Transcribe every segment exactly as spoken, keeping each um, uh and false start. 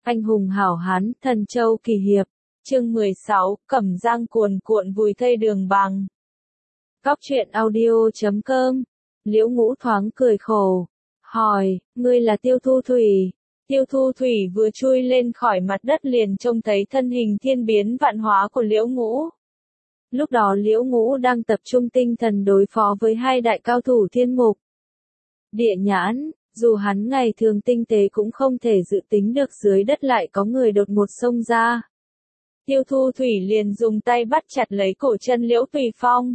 Anh hùng hảo hán, thần châu kỳ hiệp. Chương mười sáu, Cẩm Giang cuồn cuộn vùi thây đường bằng. Cóc truyện audio chấm com. Liễu Ngũ thoáng cười khổ, hỏi, ngươi là Tiêu Thu Thủy? Tiêu Thu Thủy vừa chui lên khỏi mặt đất liền trông thấy thân hình thiên biến vạn hóa của Liễu Ngũ. Lúc đó Liễu Ngũ đang tập trung tinh thần đối phó với hai đại cao thủ thiên mục. Địa Nhãn, dù hắn ngày thường tinh tế cũng không thể dự tính được dưới đất lại có người đột ngột xông ra. Tiêu Thu Thủy liền dùng tay bắt chặt lấy cổ chân Liễu Tùy Phong.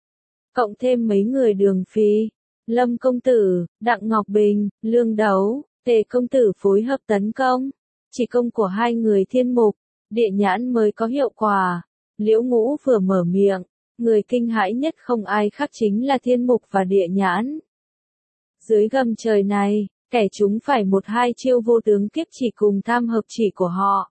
Cộng thêm mấy người Đường Phi, Lâm Công Tử, Đặng Ngọc Bình, Lương Đấu, Tề Công Tử phối hợp tấn công. Chỉ công của hai người thiên mục, Địa Nhãn mới có hiệu quả. Liễu Ngũ vừa mở miệng, người kinh hãi nhất không ai khác chính là thiên mục và Địa Nhãn. Dưới gầm trời này, kẻ chúng phải một hai chiêu vô tướng kiếp chỉ cùng tham hợp chỉ của họ.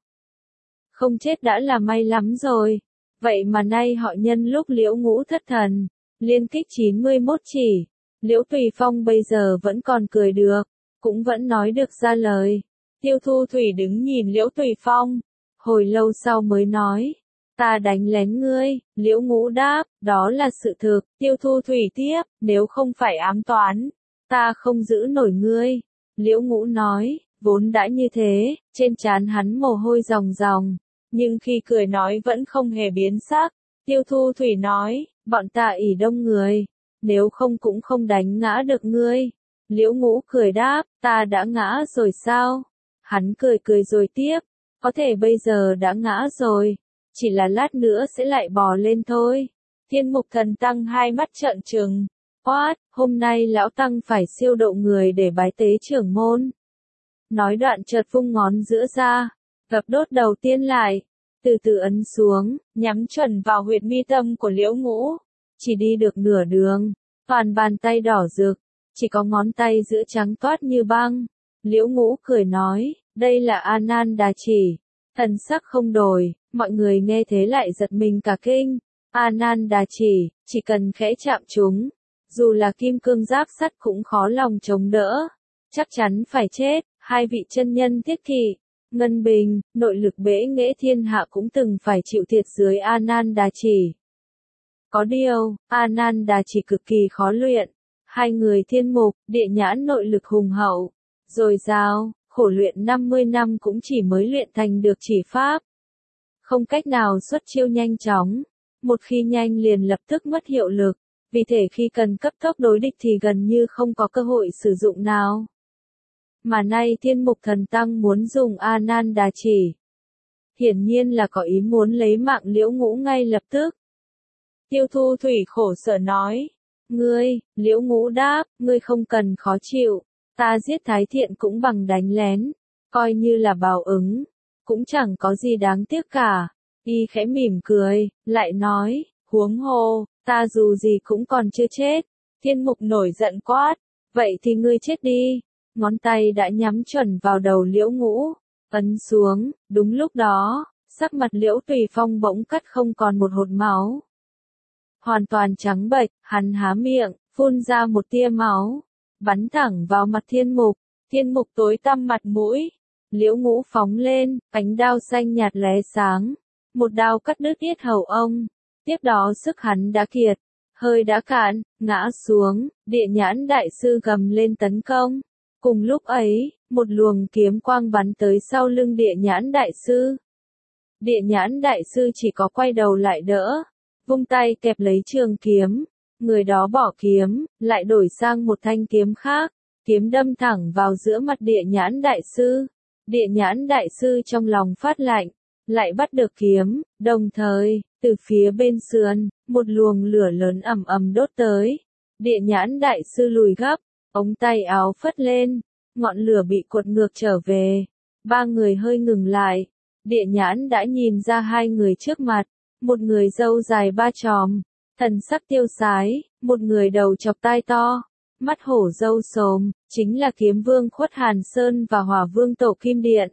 Không chết đã là may lắm rồi. Vậy mà nay họ nhân lúc Liễu Ngũ thất thần, liên kích chín mươi mốt chỉ. Liễu Tùy Phong bây giờ vẫn còn cười được, cũng vẫn nói được ra lời. Tiêu Thu Thủy đứng nhìn Liễu Tùy Phong, hồi lâu sau mới nói, ta đánh lén ngươi. Liễu Ngũ đáp, đó là sự thực. Tiêu Thu Thủy tiếp, nếu không phải ám toán, ta không giữ nổi ngươi. Liễu Ngũ nói, vốn đã như thế, trên trán hắn mồ hôi ròng ròng, nhưng khi cười nói vẫn không hề biến sắc. Tiêu Thu Thủy nói, bọn ta ỷ đông người, nếu không cũng không đánh ngã được ngươi. Liễu Ngũ cười đáp, ta đã ngã rồi sao? Hắn cười cười rồi tiếp, có thể bây giờ đã ngã rồi, chỉ là lát nữa sẽ lại bò lên thôi. Thiên Mục Thần Tăng hai mắt trợn trừng, quát, hôm nay lão tăng phải siêu độ người để bái tế trưởng môn. Nói đoạn chợt vung ngón giữa ra, gập đốt đầu tiên lại, từ từ ấn xuống, nhắm chuẩn vào huyệt mi tâm của Liễu Ngũ. Chỉ đi được nửa đường, toàn bàn tay đỏ rực, chỉ có ngón tay giữa trắng toát như băng. Liễu Ngũ cười nói, đây là A Nan Đà chỉ. Thần sắc không đổi, mọi người nghe thế lại giật mình cả kinh. A Nan Đà chỉ, chỉ cần khẽ chạm chúng, dù là kim cương giáp sắt cũng khó lòng chống đỡ, chắc chắn phải chết. Hai vị chân nhân Thiết Kỷ, Ngân Bình, nội lực bẽ nghễ thiên hạ cũng từng phải chịu thiệt dưới A Nan Đà chỉ. Có điều, A Nan Đà chỉ cực kỳ khó luyện. Hai người thiên mục, Địa Nhãn nội lực hùng hậu, dồi dào, khổ luyện năm mươi năm cũng chỉ mới luyện thành được chỉ pháp. Không cách nào xuất chiêu nhanh chóng, một khi nhanh liền lập tức mất hiệu lực, vì thế khi cần cấp tốc đối địch thì gần như không có cơ hội sử dụng nào. Mà nay Thiên Mục Thần Tăng muốn dùng A Nan Đà chỉ, hiển nhiên là có ý muốn lấy mạng Liễu Ngũ ngay lập tức. Tiêu Thu Thủy khổ sở nói, ngươi, Liễu Ngũ đáp, ngươi không cần khó chịu, ta giết Thái Thiện cũng bằng đánh lén, coi như là báo ứng, cũng chẳng có gì đáng tiếc cả. Y khẽ mỉm cười, lại nói, huống hồ, ta dù gì cũng còn chưa chết. Thiên Mục nổi giận quát, vậy thì ngươi chết đi. Ngón tay đã nhắm chuẩn vào đầu Liễu Ngũ, ấn xuống. Đúng lúc đó, sắc mặt Liễu Tùy Phong bỗng cắt không còn một hột máu, hoàn toàn trắng bệch. Hắn há miệng, phun ra một tia máu, bắn thẳng vào mặt Thiên Mục. Thiên Mục tối tăm mặt mũi. Liễu Ngũ phóng lên, ánh đao xanh nhạt lóe sáng, một đao cắt đứt yết hầu ông. Tiếp đó sức hắn đã kiệt, hơi đã cạn, ngã xuống. Địa Nhãn đại sư gầm lên tấn công. Cùng lúc ấy, một luồng kiếm quang bắn tới sau lưng Địa Nhãn đại sư. Địa Nhãn đại sư chỉ có quay đầu lại đỡ, vung tay kẹp lấy trường kiếm, người đó bỏ kiếm, lại đổi sang một thanh kiếm khác, kiếm đâm thẳng vào giữa mặt Địa Nhãn đại sư. Địa Nhãn đại sư trong lòng phát lạnh, lại bắt được kiếm, đồng thời, từ phía bên sườn, một luồng lửa lớn ầm ầm đốt tới. Địa Nhãn đại sư lùi gấp, ống tay áo phất lên, ngọn lửa bị cuột ngược trở về. Ba người hơi ngừng lại. Địa Nhãn đã nhìn ra hai người trước mặt, một người râu dài ba chòm, thần sắc tiêu sái, một người đầu chọc tai to, mắt hổ râu xồm, chính là Kiếm Vương Khuất Hàn Sơn và Hỏa Vương Tổ Kim Điện.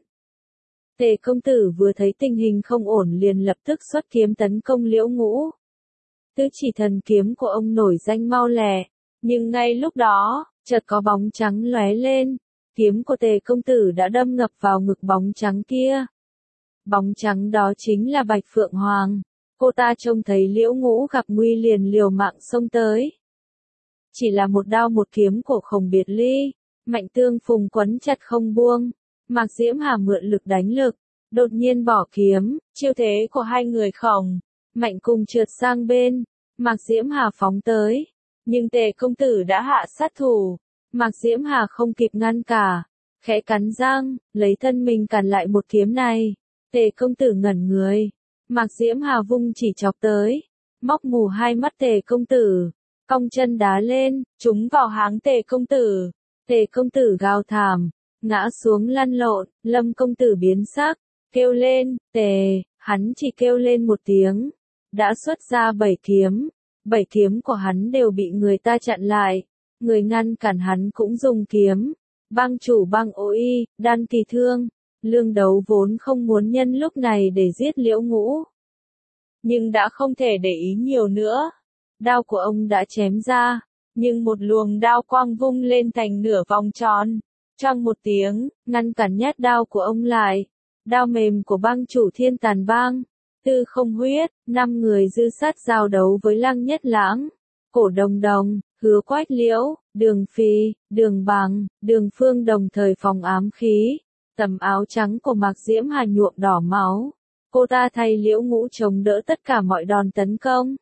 Tề Công Tử vừa thấy tình hình không ổn liền lập tức xuất kiếm tấn công Liễu Ngũ. Tứ chỉ thần kiếm của ông nổi danh mau lẹ, nhưng ngay lúc đó, chợt có bóng trắng lóe lên, kiếm của Tề công tử đã đâm ngập vào ngực bóng trắng kia. Bóng trắng đó chính là Bạch Phượng Hoàng. Cô ta trông thấy Liễu Ngũ gặp nguy liền liều mạng xông tới. Chỉ là một đao một kiếm của Khổng Biệt Ly, Mạnh Tương Phùng quấn chặt không buông. Mạc Diễm Hà mượn lực đánh lực, đột nhiên bỏ kiếm, chiêu thế của hai người Khổng, Mạnh cùng trượt sang bên. Mạc Diễm Hà phóng tới, nhưng Tề công tử đã hạ sát thủ. Mạc Diễm Hà không kịp ngăn cả, khẽ cắn răng, lấy thân mình cản lại một kiếm này. Tề công tử ngẩn người, Mạc Diễm Hà vung chỉ chọc tới, móc mù hai mắt Tề công tử, cong chân đá lên, trúng vào háng Tề công tử. Tề công tử gào thảm, ngã xuống lăn lộn. Lâm công tử biến sắc, kêu lên, Tề, hắn chỉ kêu lên một tiếng, đã xuất ra bảy kiếm. Bảy kiếm của hắn đều bị người ta chặn lại, người ngăn cản hắn cũng dùng kiếm. Bang chủ Bang Ô Y, Đan Kỳ Thương, Lương Đấu vốn không muốn nhân lúc này để giết Liễu Ngũ, nhưng đã không thể để ý nhiều nữa. Đao của ông đã chém ra, nhưng một luồng đao quang vung lên thành nửa vòng tròn, choang một tiếng, ngăn cản nhát đao của ông lại. Đao mềm của bang chủ Thiên Tàn Bang, Tư Không Huyết, năm người dư sát giao đấu với Lăng Nhất Lãng, Cổ Đồng Đồng, Hứa Quách Liễu, Đường Phi, Đường Bằng, Đường Phương đồng thời phòng ám khí. Tầm áo trắng của Mạc Diễm Hà nhuộm đỏ máu. Cô ta thay Liễu Ngũ chống đỡ tất cả mọi đòn tấn công.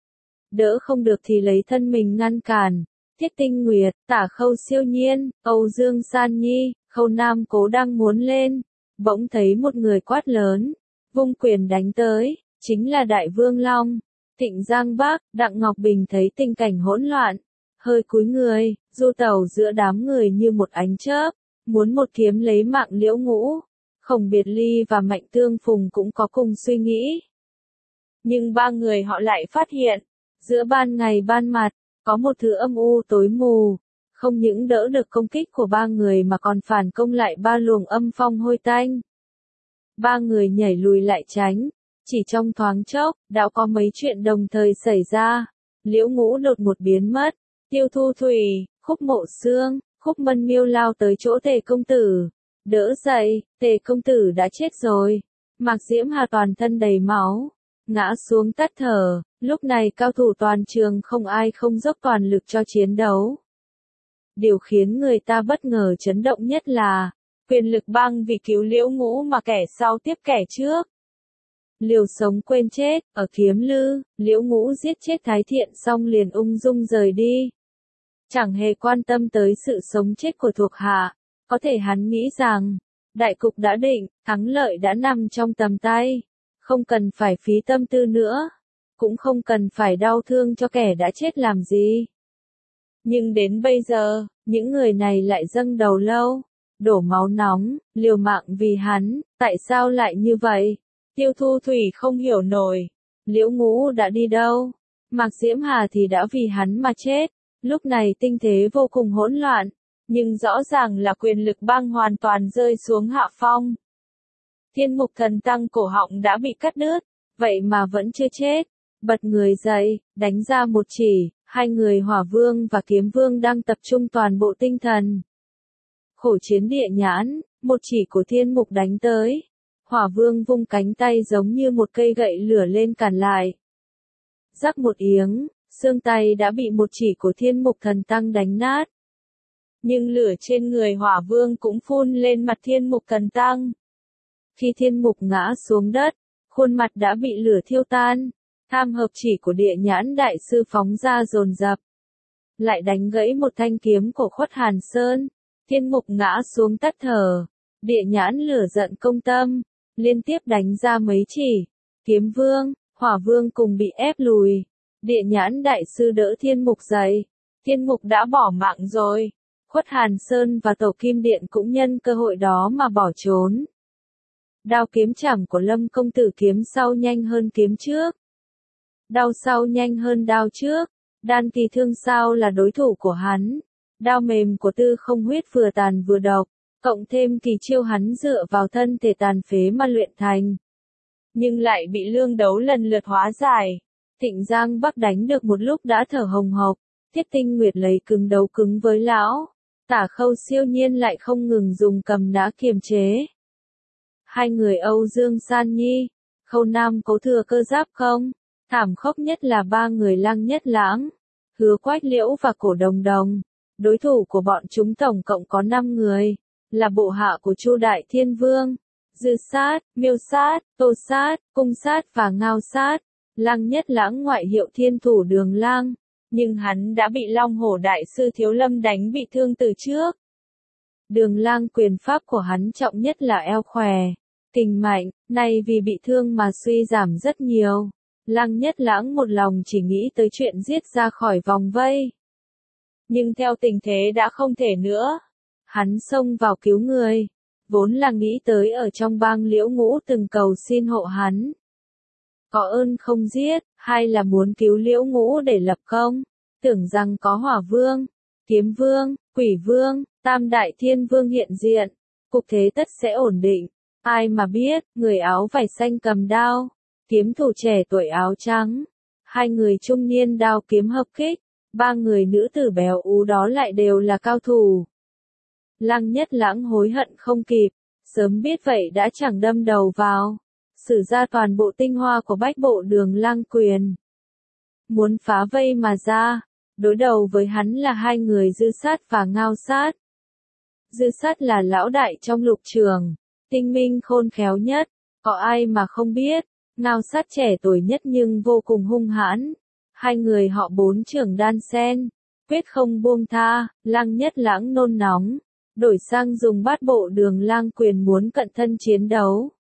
Đỡ không được thì lấy thân mình ngăn cản. Thiết Tinh Nguyệt, Tả Khâu Siêu Nhiên, Âu Dương San Nhi, Khâu Nam Cố đang muốn lên, bỗng thấy một người quát lớn, vung quyền đánh tới, chính là Đại Vương Long. Thịnh Giang Bắc, Đặng Ngọc Bình thấy tình cảnh hỗn loạn, hơi cúi người, du tẩu giữa đám người như một ánh chớp, muốn một kiếm lấy mạng Liễu Ngũ. Khổng Biệt Ly và Mạnh Tương Phùng cũng có cùng suy nghĩ. Nhưng ba người họ lại phát hiện, giữa ban ngày ban mặt, có một thứ âm u tối mù, không những đỡ được công kích của ba người mà còn phản công lại ba luồng âm phong hôi tanh. Ba người nhảy lùi lại tránh, chỉ trong thoáng chốc, đã có mấy chuyện đồng thời xảy ra. Liễu Ngũ đột một biến mất, Tiêu Thu Thủy, Khúc Mộ Xương, Khúc Mân Miêu lao tới chỗ Tề công tử, đỡ dậy, Tề công tử đã chết rồi. Mạc Diễm Hà toàn thân đầy máu, ngã xuống tắt thở. Lúc này cao thủ toàn trường không ai không dốc toàn lực cho chiến đấu. Điều khiến người ta bất ngờ chấn động nhất là, quyền lực bang vì cứu Liễu Ngũ mà kẻ sau tiếp kẻ trước. Liều sống quên chết, ở Kiếm Lư, Liễu Ngũ giết chết Thái Thiện xong liền ung dung rời đi. Chẳng hề quan tâm tới sự sống chết của thuộc hạ, có thể hắn nghĩ rằng, đại cục đã định, thắng lợi đã nằm trong tầm tay, không cần phải phí tâm tư nữa, cũng không cần phải đau thương cho kẻ đã chết làm gì. Nhưng đến bây giờ, những người này lại dâng đầu lâu, đổ máu nóng, liều mạng vì hắn, tại sao lại như vậy? Tiêu Thu Thủy không hiểu nổi, Liễu Ngũ đã đi đâu? Mạc Diễm Hà thì đã vì hắn mà chết. Lúc này tình thế vô cùng hỗn loạn, nhưng rõ ràng là quyền lực bang hoàn toàn rơi xuống hạ phong. Thiên Mục Thần Tăng cổ họng đã bị cắt đứt, vậy mà vẫn chưa chết. Bật người dậy, đánh ra một chỉ, hai người Hỏa Vương và Kiếm Vương đang tập trung toàn bộ tinh thần. Khổ chiến địa nhãn, một chỉ của Thiên Mục đánh tới. Hỏa Vương vung cánh tay giống như một cây gậy lửa lên cản lại. Rắc một tiếng, xương tay đã bị một chỉ của Thiên Mục Thần Tăng đánh nát. Nhưng lửa trên người Hỏa Vương cũng phun lên mặt Thiên Mục Thần Tăng. Khi Thiên Mục ngã xuống đất, khuôn mặt đã bị lửa thiêu tan. Tham hợp chỉ của địa nhãn đại sư phóng ra dồn dập, lại đánh gãy một thanh kiếm của Khuất Hàn Sơn. Thiên Mục ngã xuống tắt thở. Địa nhãn lửa giận công tâm, liên tiếp đánh ra mấy chỉ. Kiếm Vương, Hỏa Vương cùng bị ép lùi. Địa nhãn đại sư đỡ Thiên Mục dậy. Thiên Mục đã bỏ mạng rồi. Khuất Hàn Sơn và Tổ Kim Điện cũng nhân cơ hội đó mà bỏ trốn. Đao kiếm chảm của Lâm công tử kiếm sau nhanh hơn kiếm trước. Đao sau nhanh hơn đao trước. Đan Kỳ Thương sao là đối thủ của hắn. Đao mềm của Tư Không Huyết vừa tàn vừa độc, cộng thêm kỳ chiêu hắn dựa vào thân thể tàn phế mà luyện thành. Nhưng lại bị Lương Đấu lần lượt hóa giải. Thịnh Giang Bắc đánh được một lúc đã thở hồng hộc. Thiết Tinh Nguyệt lấy cứng đấu cứng với lão. Tả Khâu siêu nhiên lại không ngừng dùng cầm nã kiềm chế. Hai người Âu Dương San Nhi, Khâu Nam Cố Thừa Cơ Giáp không? Thảm khốc nhất là ba người Lăng Nhất Lãng, Hứa Quách Liễu và Cổ Đồng Đồng. Đối thủ của bọn chúng tổng cộng có năm người, là bộ hạ của Chu Đại Thiên Vương, Dư Sát, Miêu Sát, Tô Sát, Cung Sát và Ngao Sát. Lăng Nhất Lãng ngoại hiệu Thiên Thủ Đường Lang, nhưng hắn đã bị Long Hổ Đại Sư Thiếu Lâm đánh bị thương từ trước. Đường Lang quyền pháp của hắn trọng nhất là eo khỏe, kình mạnh, nay vì bị thương mà suy giảm rất nhiều. Lăng Nhất Lãng một lòng chỉ nghĩ tới chuyện giết ra khỏi vòng vây. Nhưng theo tình thế đã không thể nữa, hắn xông vào cứu người, vốn là nghĩ tới ở trong bang Liễu Ngũ từng cầu xin hộ hắn. Có ơn không giết, hay là muốn cứu Liễu Ngũ để lập công, tưởng rằng có Hỏa Vương, Kiếm Vương, Quỷ Vương, Tam Đại Thiên Vương hiện diện, cục thế tất sẽ ổn định. Ai mà biết, người áo vải xanh cầm đao, kiếm thủ trẻ tuổi áo trắng, hai người trung niên đao kiếm hợp kích, ba người nữ tử béo ú đó lại đều là cao thủ. Lăng Nhất Lãng hối hận không kịp, sớm biết vậy đã chẳng đâm đầu vào, sử ra toàn bộ tinh hoa của bách bộ Đường Lang quyền. Muốn phá vây mà ra, đối đầu với hắn là hai người Dư Sát và Ngao Sát. Dư Sát là lão đại trong lục trường, tinh minh khôn khéo nhất, có ai mà không biết. Ngao Sát trẻ tuổi nhất nhưng vô cùng hung hãn. Hai người họ bốn trưởng đan sen, quyết không buông tha. Lăng Nhất Lãng nôn nóng, đổi sang dùng bát bộ Đường Lang quyền muốn cận thân chiến đấu.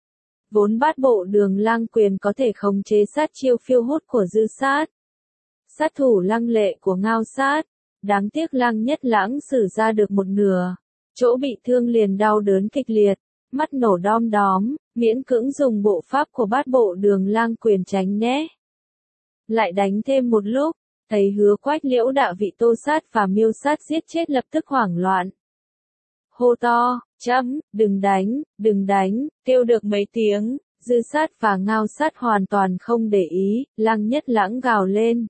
Vốn bát bộ Đường Lang quyền có thể khống chế sát chiêu phiêu hốt của Dư Sát, sát thủ lăng lệ của Ngao Sát. Đáng tiếc Lăng Nhất Lãng sử ra được một nửa, chỗ bị thương liền đau đớn kịch liệt, mắt nổ đom đóm, miễn cưỡng dùng bộ pháp của bát bộ Đường Lang quyền tránh né. Lại đánh thêm một lúc, thấy Hứa Quách Liễu đã bị Tô Sát và Miêu Sát giết chết, lập tức hoảng loạn. Hô to, chấm, đừng đánh, đừng đánh, kêu được mấy tiếng, Dư Sát và Ngao Sát hoàn toàn không để ý. Lăng Nhất Lãng gào lên.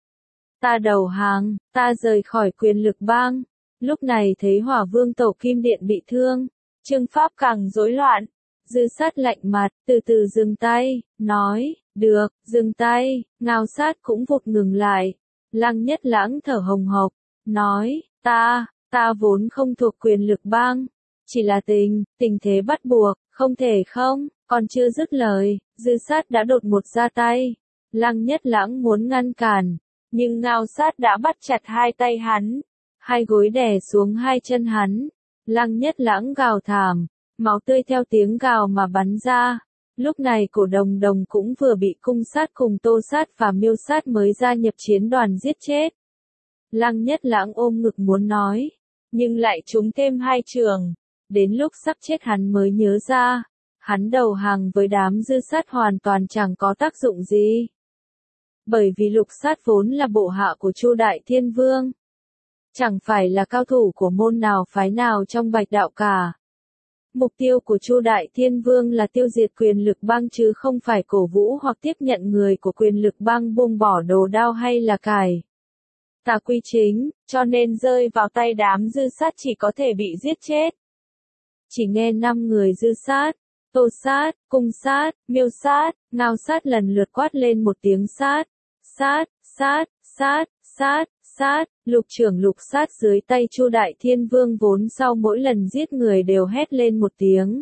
Ta đầu hàng, ta rời khỏi quyền lực bang. Lúc này thấy Hỏa Vương Tổ Kim Điện bị thương, trương pháp càng rối loạn. Dư Sát lạnh mặt, từ từ dừng tay, nói, được, dừng tay. Ngao Sát cũng vụt ngừng lại. Lăng Nhất Lãng thở hồng hộc, nói, ta, ta vốn không thuộc quyền lực bang, chỉ là tình, tình thế bắt buộc, không thể không. Còn chưa dứt lời, Dư Sát đã đột ngột ra tay. Lăng Nhất Lãng muốn ngăn cản, nhưng Ngao Sát đã bắt chặt hai tay hắn, hai gối đè xuống hai chân hắn. Lăng Nhất Lãng gào thảm, máu tươi theo tiếng gào mà bắn ra. Lúc này Cổ Đồng Đồng cũng vừa bị Cung Sát cùng Tô Sát và Miêu Sát mới gia nhập chiến đoàn giết chết. Lăng Nhất Lãng ôm ngực muốn nói, nhưng lại trúng thêm hai trường. Đến lúc sắp chết hắn mới nhớ ra, hắn đầu hàng với đám Dư Sát hoàn toàn chẳng có tác dụng gì. Bởi vì Lục Sát vốn là bộ hạ của Chu Đại Thiên Vương, chẳng phải là cao thủ của môn nào phái nào trong Bạch Đạo cả. Mục tiêu của Chu Đại Thiên Vương là tiêu diệt quyền lực bang chứ không phải cổ vũ hoặc tiếp nhận người của quyền lực bang buông bỏ đồ đao hay là cải tà quy chính, cho nên rơi vào tay đám Dư Sát chỉ có thể bị giết chết. Chỉ nghe năm người Dư Sát, Tô Sát, Cung Sát, Miêu Sát, Ngao Sát lần lượt quát lên một tiếng sát, sát, sát, sát, sát, sát. Lục trưởng Lục Sát dưới tay Chu Đại Thiên Vương vốn sau mỗi lần giết người đều hét lên một tiếng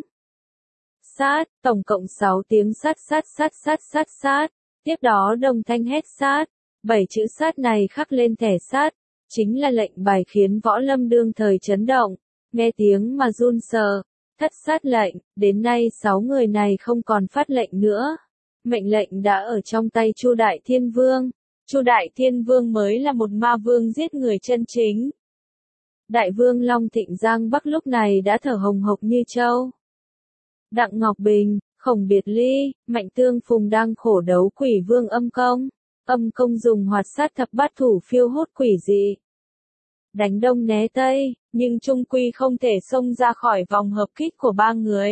sát, tổng cộng sáu tiếng sát sát sát sát sát sát. Tiếp đó đồng thanh hét sát. Bảy chữ sát này khắc lên thẻ sát, chính là lệnh bài khiến võ lâm đương thời chấn động, nghe tiếng mà run sợ. Thất sát lệnh, đến nay sáu người này không còn phát lệnh nữa. Mệnh lệnh đã ở trong tay Chu Đại Thiên Vương. Chu Đại Thiên Vương mới là một ma vương giết người chân chính. Đại vương Long Thịnh Giang Bắc lúc này đã thở hồng hộc như trâu. Đặng Ngọc Bình, Khổng Biệt Ly, Mạnh Tương Phùng đang khổ đấu Quỷ Vương Âm Công. Âm Công dùng hoạt sát thập bát thủ phiêu hốt quỷ dị, đánh đông né tây, nhưng trung quy không thể xông ra khỏi vòng hợp kích của ba người.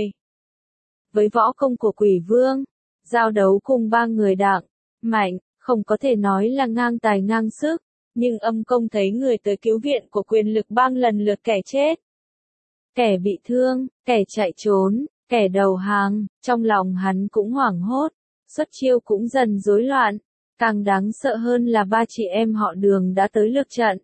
Với võ công của Quỷ Vương, giao đấu cùng ba người Đặng, Mạnh, không có thể nói là ngang tài ngang sức, Nhưng âm công thấy người tới cứu viện của quyền lực bang lần lượt kẻ chết, kẻ bị thương, kẻ chạy trốn, kẻ đầu hàng, trong lòng hắn cũng hoảng hốt, xuất chiêu cũng dần rối loạn, càng đáng sợ hơn là ba chị em họ Đường đã tới lượt trận.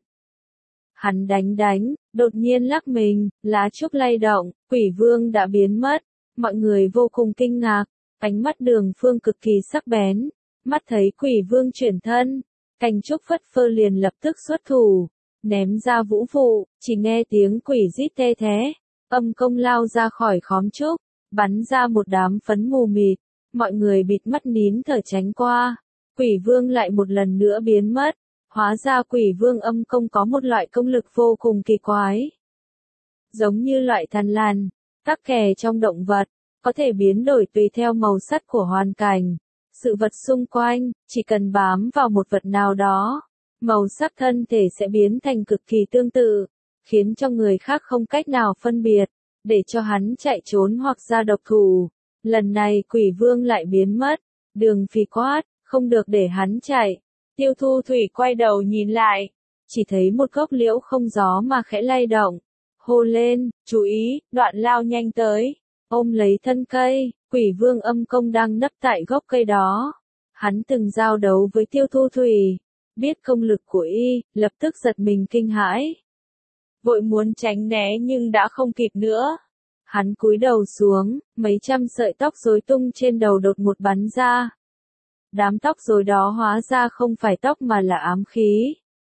Hắn đánh đánh, đột nhiên lắc mình, lá trúc lay động, Quỷ Vương đã biến mất, mọi người vô cùng kinh ngạc, ánh mắt Đường Phương cực kỳ sắc bén, mắt thấy Quỷ Vương chuyển thân, cành trúc phất phơ liền lập tức xuất thủ, ném ra vũ vụ, chỉ nghe tiếng quỷ rít tê thé, âm công lao ra khỏi khóm trúc, bắn ra một đám phấn mù mịt, mọi người bịt mắt nín thở tránh qua, Quỷ Vương lại một lần nữa biến mất, hóa ra Quỷ Vương âm công có một loại công lực vô cùng kỳ quái. Giống như loại thằn lằn, tắc kè trong động vật, có thể biến đổi tùy theo màu sắc của hoàn cảnh. Sự vật xung quanh, chỉ cần bám vào một vật nào đó, màu sắc thân thể sẽ biến thành cực kỳ tương tự, khiến cho người khác không cách nào phân biệt, để cho hắn chạy trốn hoặc ra độc thủ. Lần này Quỷ Vương lại biến mất, Đường Phi quát, không được để hắn chạy. Tiêu Thu Thủy quay đầu nhìn lại, chỉ thấy một gốc liễu không gió mà khẽ lay động, hô lên, chú ý, đoạn lao nhanh tới, ôm lấy thân cây. Quỷ Vương âm công đang nấp tại gốc cây đó. Hắn từng giao đấu với Tiêu Thu Thủy, biết công lực của y, lập tức giật mình kinh hãi. Vội muốn tránh né nhưng đã không kịp nữa. Hắn cúi đầu xuống, mấy trăm sợi tóc rối tung trên đầu đột ngột bắn ra. Đám tóc rối đó hóa ra không phải tóc mà là ám khí.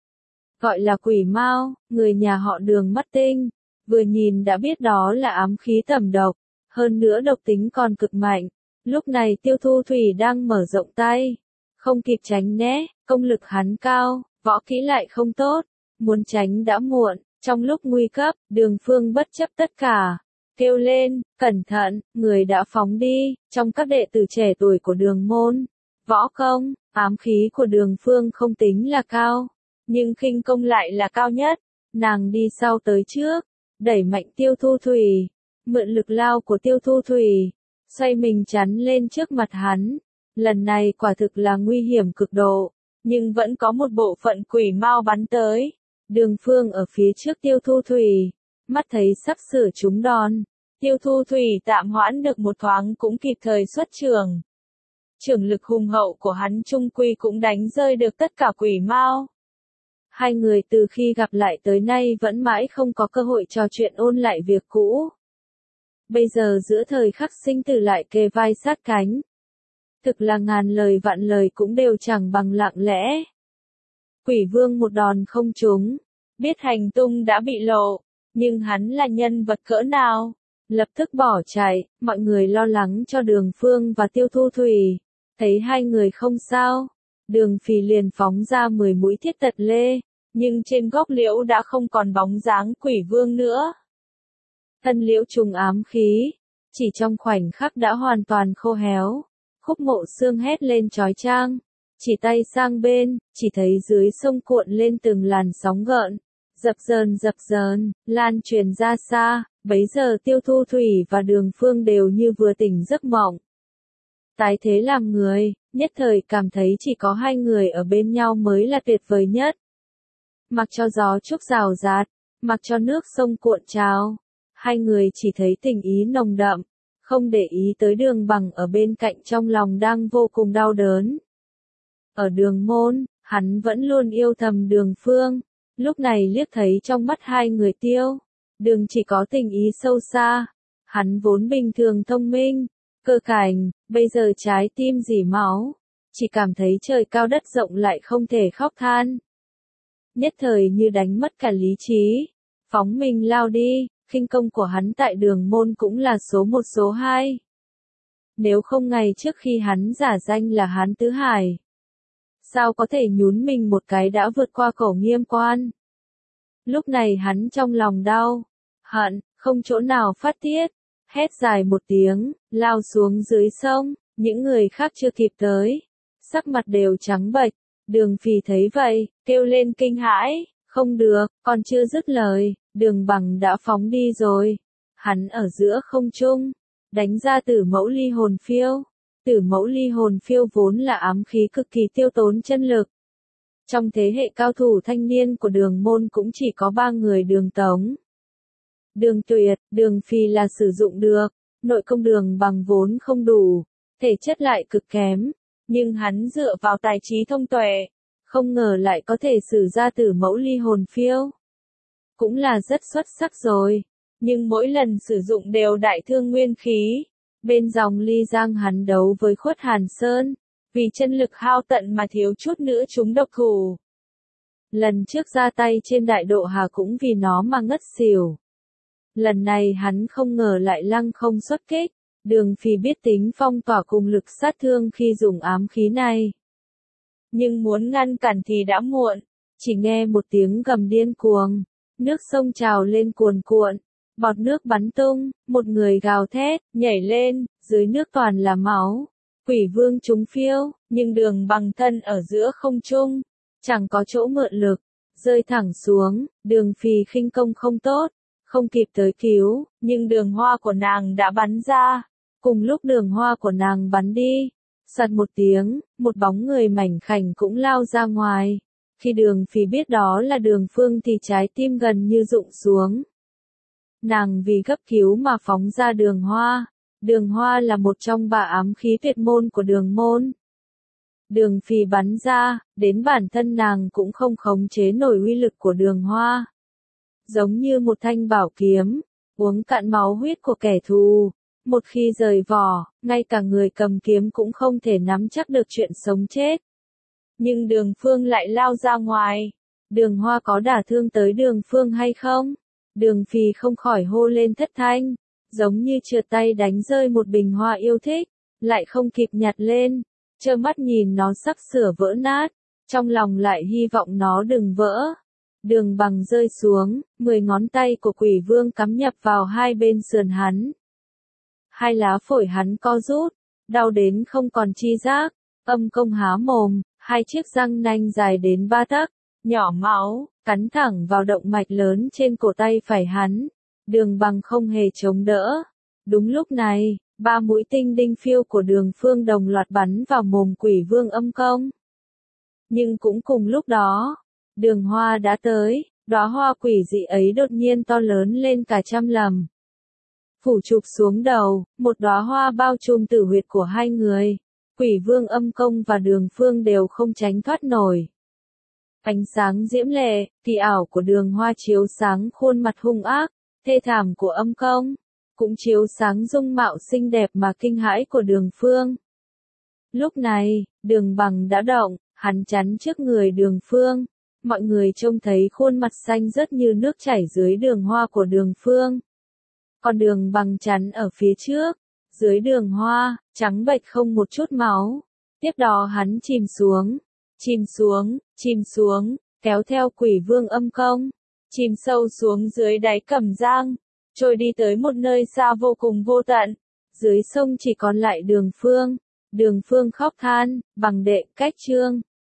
Gọi là quỷ mao, người nhà họ Đường mắt tinh, vừa nhìn đã biết đó là ám khí tẩm độc. Hơn nữa độc tính còn cực mạnh, lúc này Tiêu Thu Thủy đang mở rộng tay, không kịp tránh né, công lực hắn cao, võ kỹ lại không tốt, muốn tránh đã muộn, trong lúc nguy cấp, Đường Phương bất chấp tất cả, kêu lên, cẩn thận, người đã phóng đi, trong các đệ tử trẻ tuổi của Đường môn, võ công, ám khí của Đường Phương không tính là cao, nhưng khinh công lại là cao nhất, nàng đi sau tới trước, đẩy mạnh Tiêu Thu Thủy. Mượn lực lao của Tiêu Thu Thủy, xoay mình chắn lên trước mặt hắn. Lần này quả thực là nguy hiểm cực độ, nhưng vẫn có một bộ phận quỷ mau bắn tới. Đường Phương ở phía trước Tiêu Thu Thủy, mắt thấy sắp sửa trúng đòn. Tiêu Thu Thủy tạm hoãn được một thoáng cũng kịp thời xuất trường. Trường lực hùng hậu của hắn trung quy cũng đánh rơi được tất cả quỷ mau. Hai người từ khi gặp lại tới nay vẫn mãi không có cơ hội trò chuyện ôn lại việc cũ. Bây giờ giữa thời khắc sinh tử lại kề vai sát cánh. Thực là ngàn lời vạn lời cũng đều chẳng bằng lặng lẽ. Quỷ Vương một đòn không trúng, biết hành tung đã bị lộ, nhưng hắn là nhân vật cỡ nào, lập tức bỏ chạy, mọi người lo lắng cho Đường Phương và Tiêu Thu Thủy, thấy hai người không sao, Đường Phì liền phóng ra mười mũi thiết tật lê, nhưng trên gốc liễu đã không còn bóng dáng Quỷ Vương nữa. Thân liễu trùng ám khí, chỉ trong khoảnh khắc đã hoàn toàn khô héo. Khúc Mộ Xương hét lên chói chang, chỉ tay sang bên, chỉ thấy dưới sông cuộn lên từng làn sóng gợn, dập dờn dập dờn, lan truyền ra xa, bấy giờ Tiêu Thu Thủy và Đường Phương đều như vừa tỉnh giấc mộng. Tái thế làm người, nhất thời cảm thấy chỉ có hai người ở bên nhau mới là tuyệt vời nhất. Mặc cho gió trúc rào rạt, mặc cho nước sông cuộn trào. Hai người chỉ thấy tình ý nồng đậm, không để ý tới Đường Bằng ở bên cạnh trong lòng đang vô cùng đau đớn. Ở Đường môn, hắn vẫn luôn yêu thầm Đường Phương, lúc này liếc thấy trong mắt hai người Tiêu, Đường chỉ có tình ý sâu xa, hắn vốn bình thường thông minh, cơ cảnh, bây giờ trái tim rỉ máu, chỉ cảm thấy trời cao đất rộng lại không thể khóc than. Nhất thời như đánh mất cả lý trí, phóng mình lao đi. Khinh công của hắn tại Đường môn cũng là số một số hai. Nếu không ngày trước khi hắn giả danh là Hán Tứ Hải, sao có thể nhún mình một cái đã vượt qua Cổ Nghiêm Quan. Lúc này hắn trong lòng đau, hận, không chỗ nào phát tiết, hét dài một tiếng, lao xuống dưới sông, những người khác chưa kịp tới, sắc mặt đều trắng bệch. Đường Phì thấy vậy, kêu lên kinh hãi, không được, còn chưa dứt lời. Đường Bằng đã phóng đi rồi. Hắn ở giữa không trung, đánh ra Tử Mẫu Ly Hồn Phiêu. Tử Mẫu Ly Hồn Phiêu vốn là ám khí cực kỳ tiêu tốn chân lực. Trong thế hệ cao thủ thanh niên của Đường môn cũng chỉ có ba người Đường Tống. Đường Tuyệt, Đường Phi là sử dụng được, nội công Đường Bằng vốn không đủ, thể chất lại cực kém, nhưng hắn dựa vào tài trí thông tuệ, không ngờ lại có thể sử ra Tử Mẫu Ly Hồn Phiêu. Cũng là rất xuất sắc rồi, nhưng mỗi lần sử dụng đều đại thương nguyên khí. Bên dòng Ly Giang hắn đấu với Khuất Hàn Sơn, vì chân lực hao tận mà thiếu chút nữa trúng độc thủ. Lần trước ra tay trên Đại Độ Hà cũng vì nó mà ngất xỉu. Lần này hắn không ngờ lại lăng không xuất kích, Đường Phi biết tính phong tỏa cùng lực sát thương khi dùng ám khí này. Nhưng muốn ngăn cản thì đã muộn, chỉ nghe một tiếng gầm điên cuồng, nước sông trào lên cuồn cuộn, bọt nước bắn tung, một người gào thét, nhảy lên, dưới nước toàn là máu. Quỷ vương trúng phiêu, nhưng Đường Bằng thân ở giữa không trung, chẳng có chỗ mượn lực, rơi thẳng xuống. Đường Phi khinh công không tốt, không kịp tới cứu, nhưng đường hoa của nàng đã bắn ra. Cùng lúc đường hoa của nàng bắn đi, sạt một tiếng, một bóng người mảnh khảnh cũng lao ra ngoài. Khi Đường Phi biết đó là Đường Phương thì trái tim gần như rụng xuống. Nàng vì gấp cứu mà phóng ra đường hoa. Đường hoa là một trong ba ám khí tuyệt môn của Đường môn. Đường Phi bắn ra, đến bản thân nàng cũng không khống chế nổi uy lực của đường hoa. Giống như một thanh bảo kiếm, uống cạn máu huyết của kẻ thù. Một khi rời vỏ, ngay cả người cầm kiếm cũng không thể nắm chắc được chuyện sống chết. Nhưng Đường Phương lại lao ra ngoài. Đường hoa có đả thương tới Đường Phương hay không? Đường Phi không khỏi hô lên thất thanh, giống như trượt tay đánh rơi một bình hoa yêu thích, lại không kịp nhặt lên, trơ mắt nhìn nó sắp sửa vỡ nát, trong lòng lại hy vọng nó đừng vỡ. Đường Bằng rơi xuống, mười ngón tay của Quỷ Vương cắm nhập vào hai bên sườn hắn. Hai lá phổi hắn co rút, đau đến không còn chi giác, âm công há mồm, hai chiếc răng nanh dài đến ba tấc, nhỏ máu, cắn thẳng vào động mạch lớn trên cổ tay phải hắn. Đường Bằng không hề chống đỡ. Đúng lúc này, ba mũi tinh đinh phiêu của Đường Phương đồng loạt bắn vào mồm Quỷ Vương âm công. Nhưng cũng cùng lúc đó, Đường Hoa đã tới, đóa hoa quỷ dị ấy đột nhiên to lớn lên cả trăm lần. Phủ chụp xuống đầu, một đóa hoa bao trùm tử huyệt của hai người. Quỷ Vương âm công và Đường Phương đều không tránh thoát nổi. Ánh sáng diễm lệ, kỳ ảo của Đường Hoa chiếu sáng khuôn mặt hung ác, thê thảm của âm công, cũng chiếu sáng dung mạo xinh đẹp mà kinh hãi của Đường Phương. Lúc này, Đường Bằng đã động, hắn chắn trước người Đường Phương. Mọi người trông thấy khuôn mặt xanh rớt như nước chảy dưới đường hoa của Đường Phương. Còn Đường Bằng chắn ở phía trước, dưới đường hoa, trắng bệch không một chút máu. Tiếp đó hắn chìm xuống, chìm xuống, chìm xuống, kéo theo Quỷ Vương âm công, chìm sâu xuống dưới đáy Cẩm Giang, trôi đi tới một nơi xa vô cùng vô tận. Dưới sông chỉ còn lại Đường Phương. Đường Phương khóc than, Bằng đệ, cách trương,